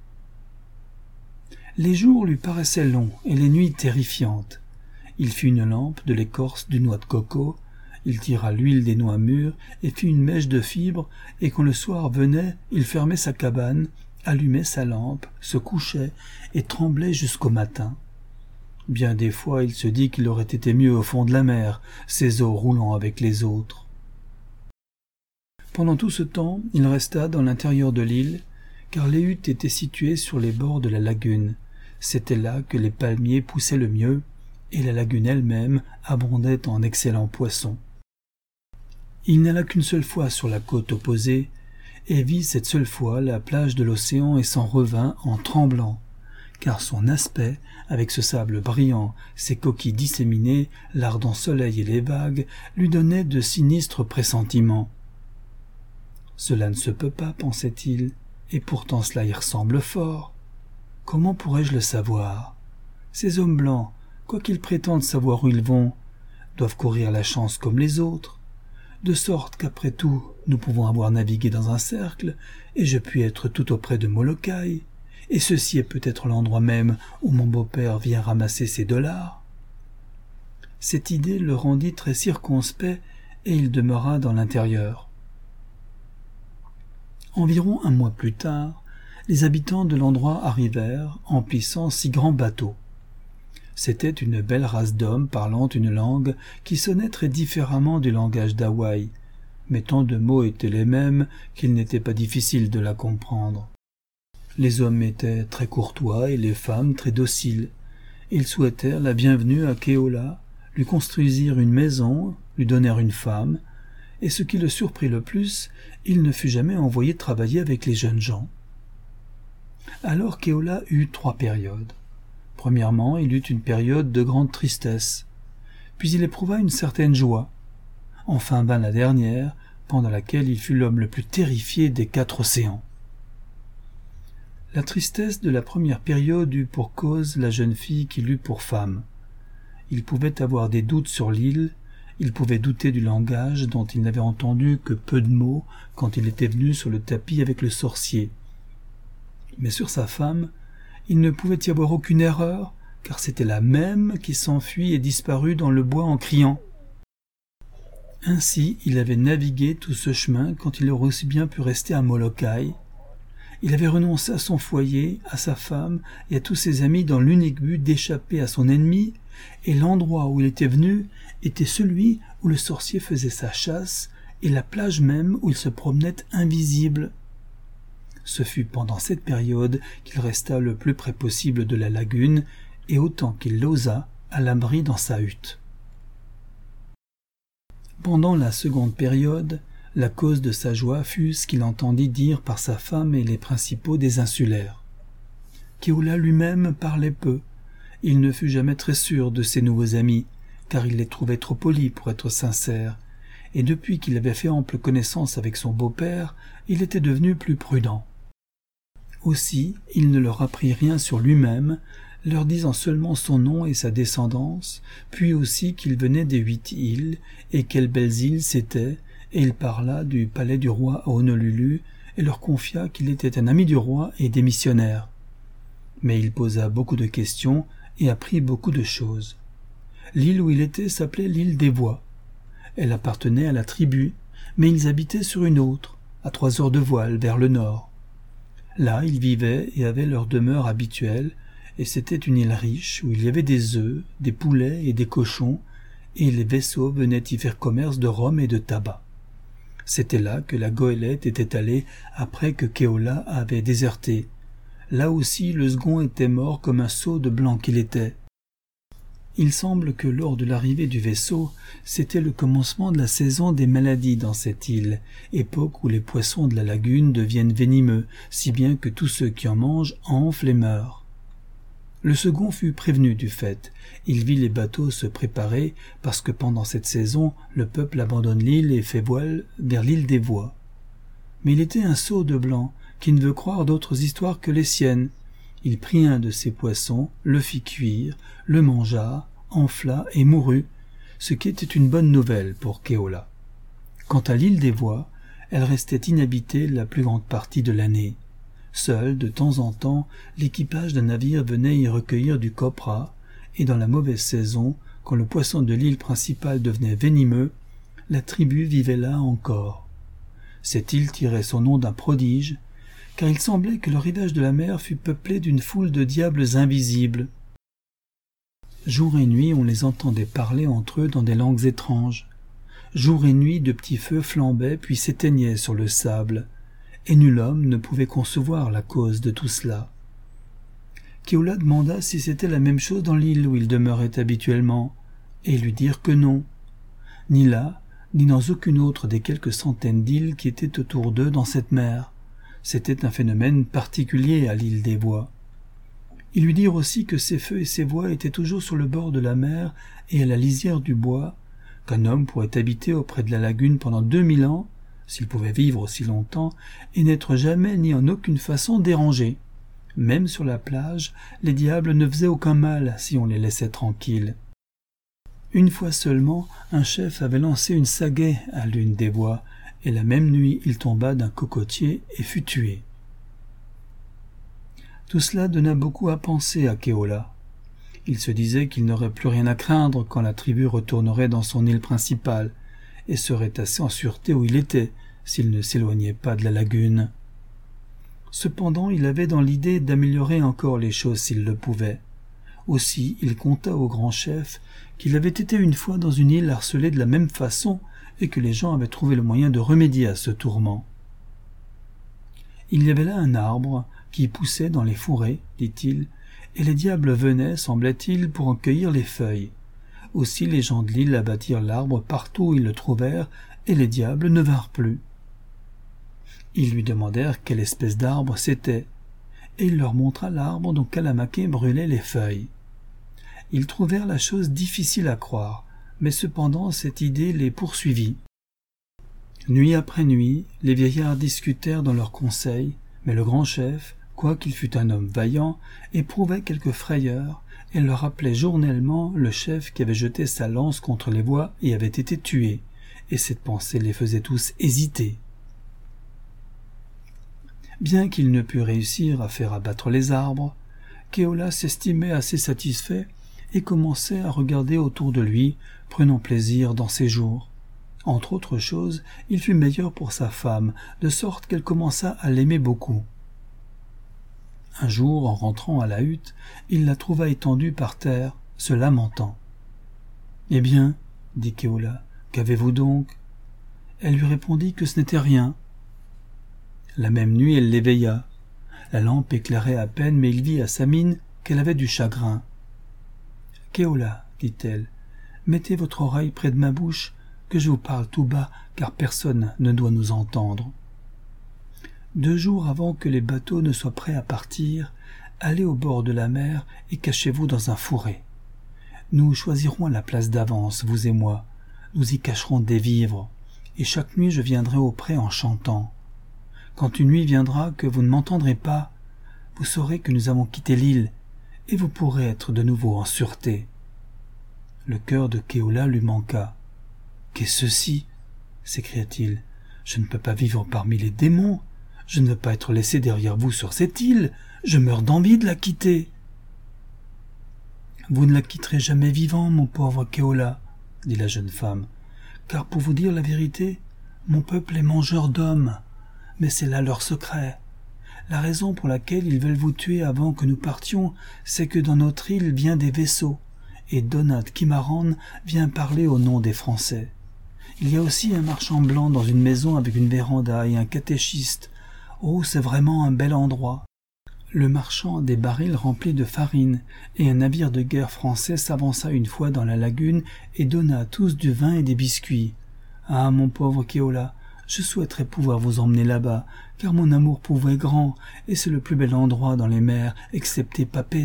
Les jours lui paraissaient longs et les nuits terrifiantes. Il fit une lampe de l'écorce d'une noix de coco, il tira l'huile des noix mûres et fit une mèche de fibres, et quand le soir venait, il fermait sa cabane, allumait sa lampe, se couchait et tremblait jusqu'au matin. Bien des fois il se dit qu'il aurait été mieux au fond de la mer, ses eaux roulant avec les autres. Pendant tout ce temps, il resta dans l'intérieur de l'île, car les huttes étaient situées sur les bords de la lagune. C'était là que les palmiers poussaient le mieux, et la lagune elle-même abondait en excellents poissons. Il n'alla qu'une seule fois sur la côte opposée, et vit cette seule fois la plage de l'océan et s'en revint en tremblant, car son aspect, avec ce sable brillant, ses coquilles disséminées, l'ardent soleil et les vagues, lui donnait de sinistres pressentiments. « Cela ne se peut pas, pensait-il, et pourtant cela y ressemble fort. Comment pourrais-je le savoir? Ces hommes blancs, quoiqu'ils prétendent savoir où ils vont, doivent courir la chance comme les autres, de sorte qu'après tout, nous pouvons avoir navigué dans un cercle, et je puis être tout auprès de Molokai, et ceci est peut-être l'endroit même où mon beau-père vient ramasser ses dollars. » Cette idée le rendit très circonspect, et il demeura dans l'intérieur. Environ un mois plus tard, les habitants de l'endroit arrivèrent, emplissant 6 grands bateaux. C'était une belle race d'hommes parlant une langue qui sonnait très différemment du langage d'Hawaï, mais tant de mots étaient les mêmes qu'il n'était pas difficile de la comprendre. Les hommes étaient très courtois et les femmes très dociles. Ils souhaitèrent la bienvenue à Keola, lui construisirent une maison, lui donnèrent une femme, et ce qui le surprit le plus, il ne fut jamais envoyé travailler avec les jeunes gens. Alors Keola eut 3 périodes. Premièrement, il eut une période de grande tristesse, puis il éprouva une certaine joie. Enfin vint la dernière, pendant laquelle il fut l'homme le plus terrifié des 4 océans. La tristesse de la première période eut pour cause la jeune fille qu'il eut pour femme. Il pouvait avoir des doutes sur l'île, il pouvait douter du langage dont il n'avait entendu que peu de mots quand il était venu sur le tapis avec le sorcier. Mais sur sa femme, il ne pouvait y avoir aucune erreur, car c'était la même qui s'enfuit et disparut dans le bois en criant. Ainsi, il avait navigué tout ce chemin quand il aurait aussi bien pu rester à Molokai. Il avait renoncé à son foyer, à sa femme et à tous ses amis dans l'unique but d'échapper à son ennemi, et l'endroit où il était venu était celui où le sorcier faisait sa chasse et la plage même où il se promenait invisible. Ce fut pendant cette période qu'il resta le plus près possible de la lagune et autant qu'il l'osa à l'abri dans sa hutte. Pendant la seconde période, la cause de sa joie fut ce qu'il entendit dire par sa femme et les principaux des insulaires. Keola lui-même parlait peu. Il ne fut jamais très sûr de ses nouveaux amis, car il les trouvait trop polis pour être sincères, et depuis qu'il avait fait ample connaissance avec son beau-père, il était devenu plus prudent. Aussi, il ne leur apprit rien sur lui-même, leur disant seulement son nom et sa descendance, puis aussi qu'il venait des 8 îles, et quelles belles îles c'étaient, et il parla du palais du roi à Honolulu, et leur confia qu'il était un ami du roi et des missionnaires. Mais il posa beaucoup de questions et apprit beaucoup de choses. L'île où il était s'appelait l'île des Voix. Elle appartenait à la tribu, mais ils habitaient sur une autre, à 3 heures de voile vers le nord. Là, ils vivaient et avaient leur demeure habituelle, et c'était une île riche où il y avait des œufs, des poulets et des cochons, et les vaisseaux venaient y faire commerce de rhum et de tabac. C'était là que la goélette était allée après que Keola avait déserté. Là aussi le second était mort comme un sot de blanc qu'il était. Il semble que lors de l'arrivée du vaisseau, c'était le commencement de la saison des maladies dans cette île, époque où les poissons de la lagune deviennent venimeux, si bien que tous ceux qui en mangent enflent et meurent. Le second fut prévenu du fait. Il vit les bateaux se préparer parce que pendant cette saison, le peuple abandonne l'île et fait voile vers l'île des Voix. Mais il était un sot de blanc qui ne veut croire d'autres histoires que les siennes. Il prit un de ces poissons, le fit cuire, le mangea, enfla et mourut, ce qui était une bonne nouvelle pour Keola. Quant à l'île des Voix, elle restait inhabitée la plus grande partie de l'année. Seul, de temps en temps, l'équipage d'un navire venait y recueillir du copra, et dans la mauvaise saison, quand le poisson de l'île principale devenait venimeux, la tribu vivait là encore. Cette île tirait son nom d'un prodige, car il semblait que le rivage de la mer fût peuplé d'une foule de diables invisibles. Jour et nuit, on les entendait parler entre eux dans des langues étranges. Jour et nuit, de petits feux flambaient puis s'éteignaient sur le sable, et nul homme ne pouvait concevoir la cause de tout cela. Keola demanda si c'était la même chose dans l'île où il demeurait habituellement, et ils lui dirent que non, ni là, ni dans aucune autre des quelques centaines d'îles qui étaient autour d'eux dans cette mer. C'était un phénomène particulier à l'île des Voix. Ils lui dirent aussi que ces feux et ces voix étaient toujours sur le bord de la mer et à la lisière du bois, qu'un homme pourrait habiter auprès de la lagune pendant 2000 ans, s'il pouvait vivre aussi longtemps, et n'être jamais ni en aucune façon dérangé. Même sur la plage, les diables ne faisaient aucun mal si on les laissait tranquilles. Une fois seulement, un chef avait lancé une sagaie à l'une des voies, et la même nuit il tomba d'un cocotier et fut tué. Tout cela donna beaucoup à penser à Keola. Il se disait qu'il n'aurait plus rien à craindre quand la tribu retournerait dans son île principale, et serait assez en sûreté où il était, s'il ne s'éloignait pas de la lagune. Cependant, il avait dans l'idée d'améliorer encore les choses s'il le pouvait. Aussi, il conta au grand chef qu'il avait été une fois dans une île harcelé de la même façon et que les gens avaient trouvé le moyen de remédier à ce tourment. Il y avait là un arbre qui poussait dans les fourrés, dit-il, et les diables venaient, semblait-il, pour en cueillir les feuilles. Aussi les gens de l'île abattirent l'arbre partout où ils le trouvèrent, et les diables ne vinrent plus. Ils lui demandèrent quelle espèce d'arbre c'était, et il leur montra l'arbre dont Kalamake brûlait les feuilles. Ils trouvèrent la chose difficile à croire, mais cependant cette idée les poursuivit. Nuit après nuit, les vieillards discutèrent dans leurs conseils, mais le grand chef, quoiqu'il fût un homme vaillant, éprouvait quelque frayeur, et leur rappelait journellement le chef qui avait jeté sa lance contre les bois et avait été tué, et cette pensée les faisait tous hésiter. Bien qu'il ne pût réussir à faire abattre les arbres, Keola s'estimait assez satisfait et commençait à regarder autour de lui, prenant plaisir dans ses jours. Entre autres choses, il fut meilleur pour sa femme, de sorte qu'elle commença à l'aimer beaucoup. Un jour, en rentrant à la hutte, il la trouva étendue par terre, se lamentant. « Eh bien, dit Keola, qu'avez-vous donc ?» Elle lui répondit que ce n'était rien. La même nuit, elle l'éveilla. La lampe éclairait à peine, mais il vit à sa mine qu'elle avait du chagrin. « Keola, dit-elle, mettez votre oreille près de ma bouche, que je vous parle tout bas, car personne ne doit nous entendre. 2 jours avant que les bateaux ne soient prêts à partir, allez au bord de la mer et cachez-vous dans un fourré. Nous choisirons la place d'avance, vous et moi. Nous y cacherons des vivres, et chaque nuit je viendrai auprès en chantant. Quand une nuit viendra que vous ne m'entendrez pas, vous saurez que nous avons quitté l'île, et vous pourrez être de nouveau en sûreté. » Le cœur de Keola lui manqua. « Qu'est-ce ceci ?» s'écria-t-il. « Je ne peux pas vivre parmi les démons. Je ne veux pas être laissé derrière vous sur cette île. Je meurs d'envie de la quitter. »« Vous ne la quitterez jamais vivant, mon pauvre Keola, » dit la jeune femme, « car pour vous dire la vérité, mon peuple est mangeur d'hommes, mais c'est là leur secret. La raison pour laquelle ils veulent vous tuer avant que nous partions, c'est que dans notre île viennent des vaisseaux, et Donat Kimaran vient parler au nom des Français. Il y a aussi un marchand blanc dans une maison avec une véranda et un catéchiste. Oh, c'est vraiment un bel endroit. Le marchand a des barils remplis de farine, et un navire de guerre français s'avança une fois dans la lagune et donna à tous du vin et des biscuits. Ah, mon pauvre Keola, je souhaiterais pouvoir vous emmener là-bas, car mon amour pour vous est grand, et c'est le plus bel endroit dans les mers, excepté Papeete. »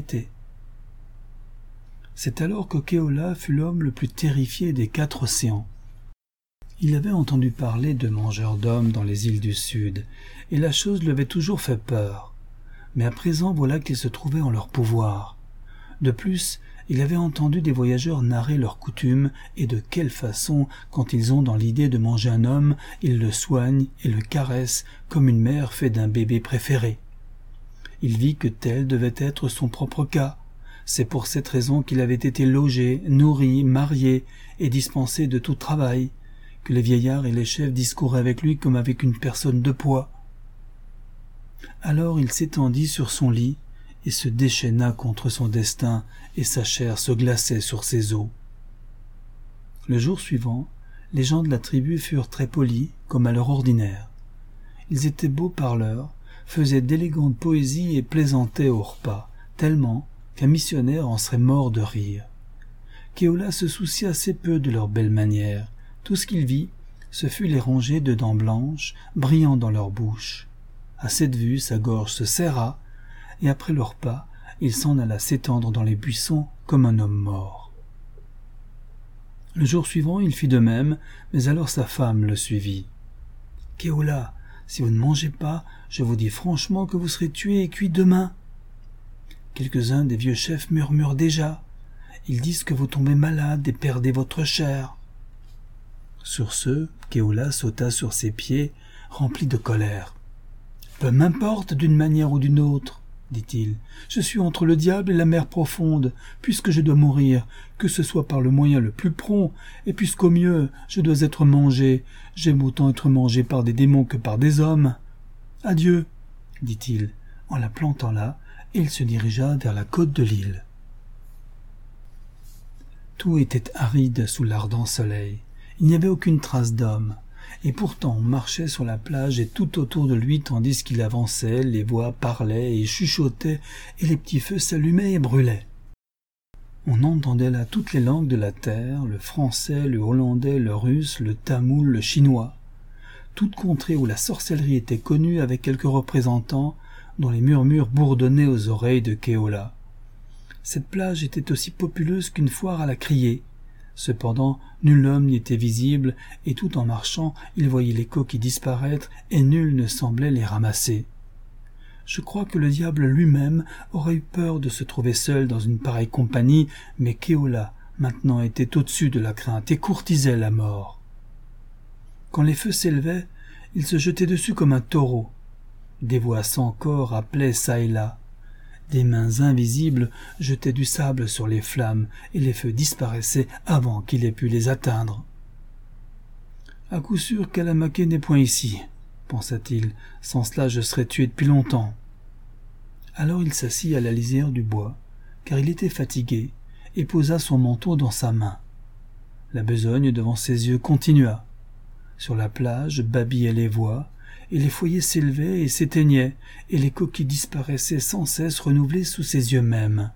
C'est alors que Keola fut l'homme le plus terrifié des 4 océans. Il avait entendu parler de mangeurs d'hommes dans les îles du Sud, et la chose lui avait toujours fait peur. Mais à présent voilà qu'il se trouvait en leur pouvoir. De plus, il avait entendu des voyageurs narrer leurs coutumes et de quelle façon, quand ils ont dans l'idée de manger un homme, ils le soignent et le caressent comme une mère fait d'un bébé préféré. Il vit que tel devait être son propre cas. C'est pour cette raison qu'il avait été logé, nourri, marié et dispensé de tout travail, que les vieillards et les chefs discouraient avec lui comme avec une personne de poids. Alors il s'étendit sur son lit et se déchaîna contre son destin, et sa chair se glaçait sur ses os. Le jour suivant, les gens de la tribu furent très polis, comme à leur ordinaire. Ils étaient beaux parleurs, faisaient d'élégantes poésies et plaisantaient au repas, tellement qu'un missionnaire en serait mort de rire. Keola se soucia assez peu de leurs belles manières. Tout ce qu'il vit, ce fut les rangées de dents blanches, brillant dans leur bouche. À cette vue, sa gorge se serra, et après le repas, il s'en alla s'étendre dans les buissons comme un homme mort. Le jour suivant, il fit de même, mais alors sa femme le suivit. « Keola, si vous ne mangez pas, je vous dis franchement que vous serez tué et cuit demain. » Quelques-uns des vieux chefs murmurent déjà. Ils disent que vous tombez malade et perdez votre chair. Sur ce, Keola sauta sur ses pieds, rempli de colère. « Peu m'importe d'une manière ou d'une autre, dit-il. Je suis entre le diable et la mer profonde, puisque je dois mourir, que ce soit par le moyen le plus prompt, et puisqu'au mieux je dois être mangé, j'aime autant être mangé par des démons que par des hommes. Adieu, dit-il, en la plantant là, et il se dirigea vers la côte de l'île. Tout était aride sous l'ardent soleil. Il n'y avait aucune trace d'homme. Et pourtant on marchait sur la plage et tout autour de lui tandis qu'il avançait, les voix parlaient et chuchotaient et les petits feux s'allumaient et brûlaient. On entendait là toutes les langues de la terre, le français, le hollandais, le russe, le tamoul, le chinois. Toute contrée où la sorcellerie était connue avec quelques représentants dont les murmures bourdonnaient aux oreilles de Keola. Cette plage était aussi populeuse qu'une foire à la criée. Cependant, nul homme n'y était visible, et tout en marchant, il voyait les coquilles disparaître, et nul ne semblait les ramasser. Je crois que le diable lui-même aurait eu peur de se trouver seul dans une pareille compagnie, mais Keola, maintenant, était au-dessus de la crainte et courtisait la mort. Quand les feux s'élevaient, il se jetait dessus comme un taureau. Des voix sans corps appelaient çà et là. Des mains invisibles jetaient du sable sur les flammes, et les feux disparaissaient avant qu'il ait pu les atteindre. « À coup sûr Kalamake n'est point ici, » pensa-t-il, « sans cela je serais tué depuis longtemps. » Alors il s'assit à la lisière du bois, car il était fatigué, et posa son manteau dans sa main. La besogne devant ses yeux continua. Sur la plage babillaient les voix, et les foyers s'élevaient et s'éteignaient, et les coquilles disparaissaient sans cesse renouvelées sous ses yeux mêmes.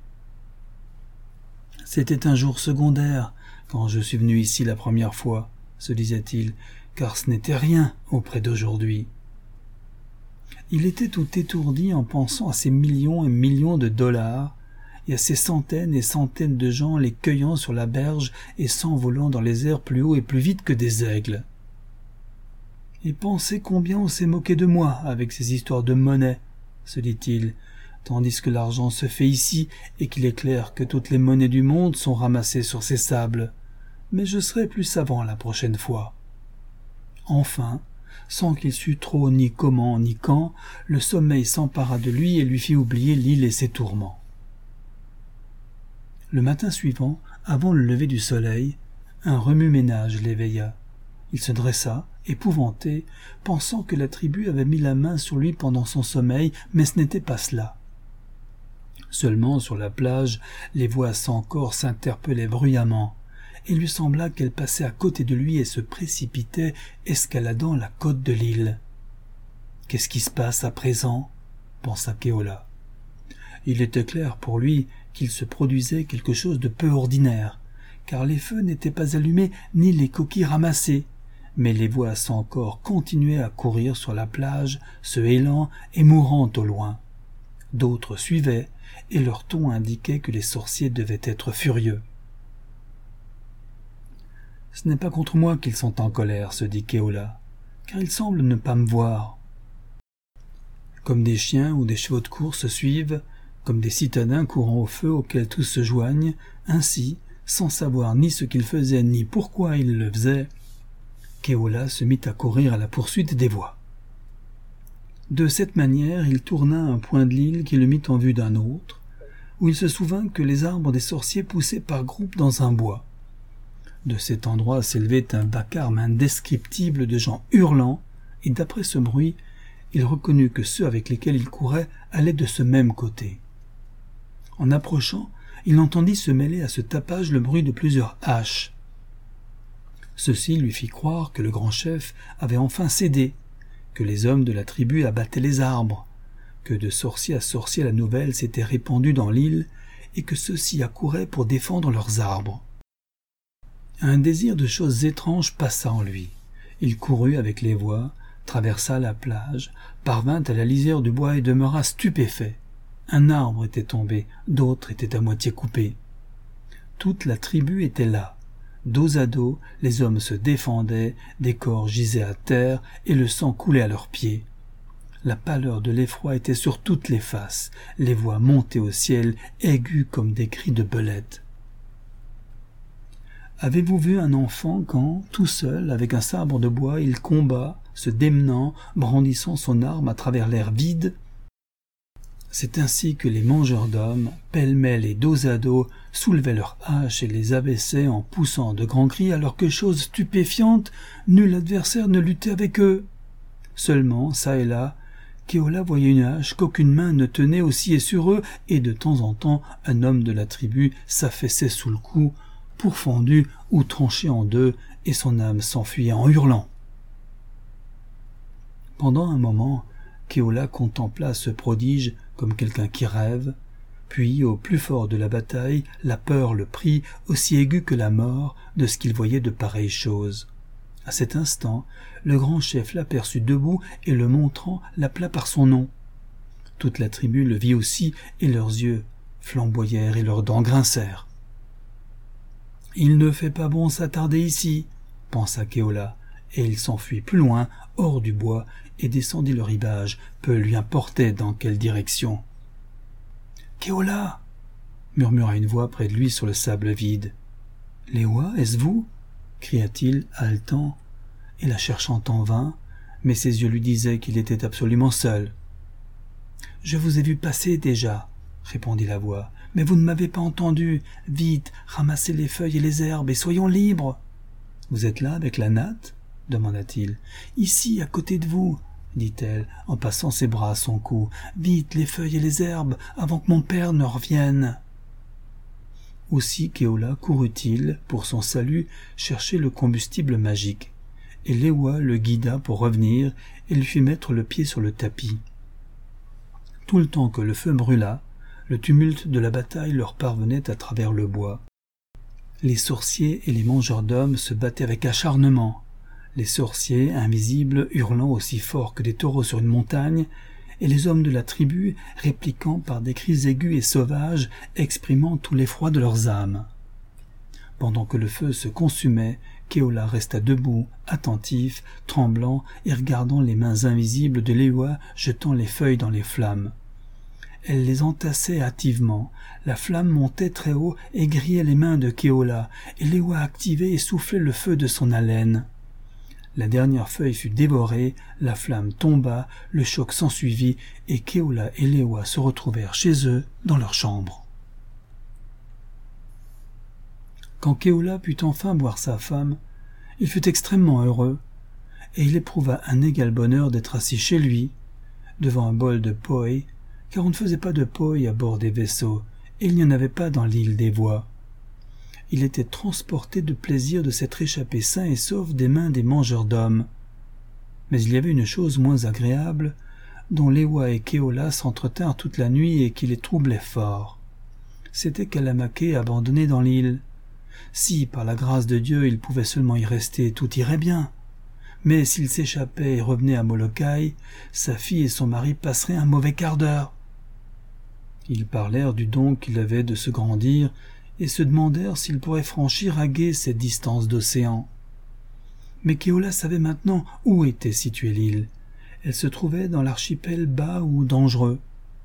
C'était un jour secondaire, quand je suis venu ici la première fois, se disait-il, car ce n'était rien auprès d'aujourd'hui. Il était tout étourdi en pensant à ces millions et millions de dollars, et à ces centaines et centaines de gens les cueillant sur la berge et s'envolant dans les airs plus haut et plus vite que des aigles. Et pensez combien on s'est moqué de moi avec ces histoires de monnaie, se dit-il, tandis que l'argent se fait ici et qu'il est clair que toutes les monnaies du monde sont ramassées sur ces sables. Mais je serai plus savant la prochaine fois. Enfin, sans qu'il sût trop ni comment ni quand, le sommeil s'empara de lui et lui fit oublier l'île et ses tourments. Le matin suivant, avant le lever du soleil, un remue-ménage l'éveilla. Il se dressa, épouvanté, pensant que la tribu avait mis la main sur lui pendant son sommeil, mais ce n'était pas cela. Seulement, sur la plage, les voix sans corps s'interpellaient bruyamment. Il lui sembla qu'elles passaient à côté de lui et se précipitaient, escaladant la côte de l'île. « Qu'est-ce qui se passe à présent ?» pensa Keola. Il était clair pour lui qu'il se produisait quelque chose de peu ordinaire, car les feux n'étaient pas allumés ni les coquilles ramassées, mais les voix sans corps continuaient à courir sur la plage, se hélant et mourant au loin. D'autres suivaient, et leur ton indiquait que les sorciers devaient être furieux. « Ce n'est pas contre moi qu'ils sont en colère, se dit Keola, car ils semblent ne pas me voir. Comme des chiens ou des chevaux de course se suivent, comme des citadins courant au feu auquel tous se joignent, ainsi, sans savoir ni ce qu'ils faisaient ni pourquoi ils le faisaient, Keola se mit à courir à la poursuite des voix. De cette manière, il tourna un point de l'île qui le mit en vue d'un autre, où il se souvint que les arbres des sorciers poussaient par groupes dans un bois. De cet endroit s'élevait un vacarme indescriptible de gens hurlant, et d'après ce bruit, il reconnut que ceux avec lesquels il courait allaient de ce même côté. En approchant, il entendit se mêler à ce tapage le bruit de plusieurs haches. Ceci lui fit croire que le grand chef avait enfin cédé, que les hommes de la tribu abattaient les arbres, que de sorcier à sorcier la nouvelle s'était répandue dans l'île et que ceux-ci accouraient pour défendre leurs arbres. Un désir de choses étranges passa en lui. Il courut avec les voix, traversa la plage, parvint à la lisière du bois et demeura stupéfait. Un arbre était tombé, d'autres étaient à moitié coupés. Toute la tribu était là. Dos à dos, les hommes se défendaient, des corps gisaient à terre et le sang coulait à leurs pieds. La pâleur de l'effroi était sur toutes les faces, les voix montaient au ciel, aiguës comme des cris de belettes. Avez-vous vu un enfant quand, tout seul, avec un sabre de bois, il combat, se démenant, brandissant son arme à travers l'air vide? C'est ainsi que les mangeurs d'hommes, pêle-mêle et dos à dos, soulevaient leurs haches et les abaissaient en poussant de grands cris alors que, chose stupéfiante, nul adversaire ne luttait avec eux. Seulement, çà et là, Keola voyait une hache qu'aucune main ne tenait aussi sur eux, et de temps en temps un homme de la tribu s'affaissait sous le coup, pourfendu ou tranché en deux, et son âme s'enfuyait en hurlant. Pendant un moment, Keola contempla ce prodige comme quelqu'un qui rêve, puis, au plus fort de la bataille, la peur le prit, aussi aiguë que la mort, de ce qu'il voyait de pareilles choses. À cet instant, le grand chef l'aperçut debout et le montrant l'appela par son nom. Toute la tribu le vit aussi, et leurs yeux flamboyèrent et leurs dents grincèrent. « Il ne fait pas bon s'attarder ici, » pensa Keola, et il s'enfuit plus loin, hors du bois, et descendit le rivage, peu lui importait dans quelle direction. « Keola !» murmura une voix près de lui sur le sable vide. « Lewa, est-ce vous ?» cria-t-il, haletant, et la cherchant en vain, mais ses yeux lui disaient qu'il était absolument seul. « Je vous ai vu passer déjà, » répondit la voix, « mais vous ne m'avez pas entendu. Vite, ramassez les feuilles et les herbes et soyons libres. »« Vous êtes là avec la natte ?» demanda-t-il. « Ici, à côté de vous, » dit-elle, en passant ses bras à son cou. « Vite, les feuilles et les herbes, avant que mon père ne revienne. » Aussi Keola courut-il, pour son salut, chercher le combustible magique, et Lewa le guida pour revenir et lui fit mettre le pied sur le tapis. Tout le temps que le feu brûla, le tumulte de la bataille leur parvenait à travers le bois. Les sorciers et les mangeurs d'hommes se battaient avec acharnement, les sorciers, invisibles, hurlant aussi fort que des taureaux sur une montagne, et les hommes de la tribu répliquant par des cris aigus et sauvages, exprimant tout l'effroi de leurs âmes. Pendant que le feu se consumait, Keola resta debout, attentif, tremblant et regardant les mains invisibles de Lewa jetant les feuilles dans les flammes. Elle les entassait hâtivement, la flamme montait très haut et grillait les mains de Keola, et Lewa activait et soufflait le feu de son haleine. La dernière feuille fut dévorée, la flamme tomba, le choc s'ensuivit, et Keola et Lewa se retrouvèrent chez eux, dans leur chambre. Quand Keola put enfin voir sa femme, il fut extrêmement heureux, et il éprouva un égal bonheur d'être assis chez lui, devant un bol de poi, car on ne faisait pas de poi à bord des vaisseaux, et il n'y en avait pas dans l'île des Voix. Il était transporté de plaisir de s'être échappé sain et sauf des mains des mangeurs d'hommes. Mais il y avait une chose moins agréable, dont Lewa et Keola s'entretinrent toute la nuit et qui les troublait fort. C'était Kalamake abandonné dans l'île. Si, par la grâce de Dieu, il pouvait seulement y rester, tout irait bien. Mais s'il s'échappait et revenait à Molokai, sa fille et son mari passeraient un mauvais quart d'heure. Ils parlèrent du don qu'il avait de se grandir, et se demandèrent s'ils pourraient franchir à gué cette distance d'océan. Mais Keola savait maintenant où était située l'île. Elle se trouvait dans l'archipel bas ou dangereux.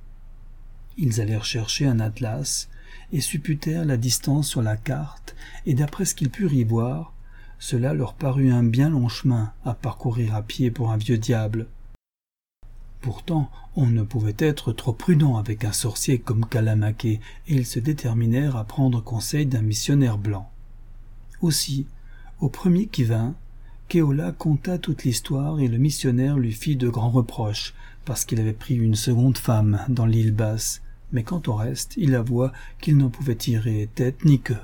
Ils allèrent chercher un atlas et supputèrent la distance sur la carte, et d'après ce qu'ils purent y voir, cela leur parut un bien long chemin à parcourir à pied pour un vieux diable. Pourtant, on ne pouvait être trop prudent avec un sorcier comme Kalamake, et ils se déterminèrent à prendre conseil d'un missionnaire blanc. Aussi, au premier qui vint, Keola conta toute l'histoire et le missionnaire lui fit de grands reproches, parce qu'il avait pris une seconde femme dans l'île basse, mais quant au reste, il avoua qu'il n'en pouvait tirer tête ni queue.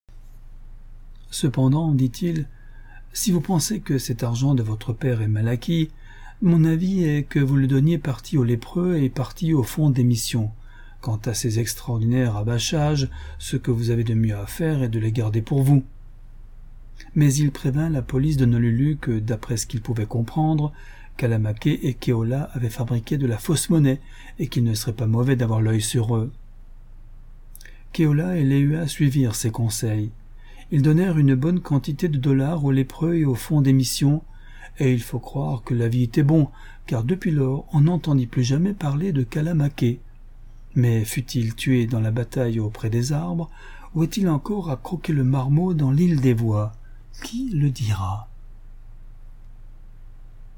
« Cependant, dit-il, si vous pensez que cet argent de votre père est mal acquis, mon avis est que vous le donniez partie aux lépreux et partie au fond des missions. Quant à ces extraordinaires abachages, ce que vous avez de mieux à faire est de les garder pour vous. » Mais il prévint la police de Honolulu que, d'après ce qu'il pouvait comprendre, Kalamake et Keola avaient fabriqué de la fausse monnaie et qu'il ne serait pas mauvais d'avoir l'œil sur eux. Keola et Lewa suivirent ses conseils. Ils donnèrent une bonne quantité de dollars aux lépreux et au fond des missions, et il faut croire que la vie était bon, car depuis lors on n'entendit plus jamais parler de Kalamake. Mais fut-il tué dans la bataille auprès des arbres, ou est-il encore à croquer le marmot dans l'île des Voix? Qui le dira?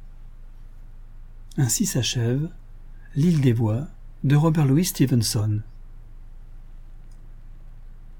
Ainsi s'achève L'île des Voix de Robert Louis Stevenson.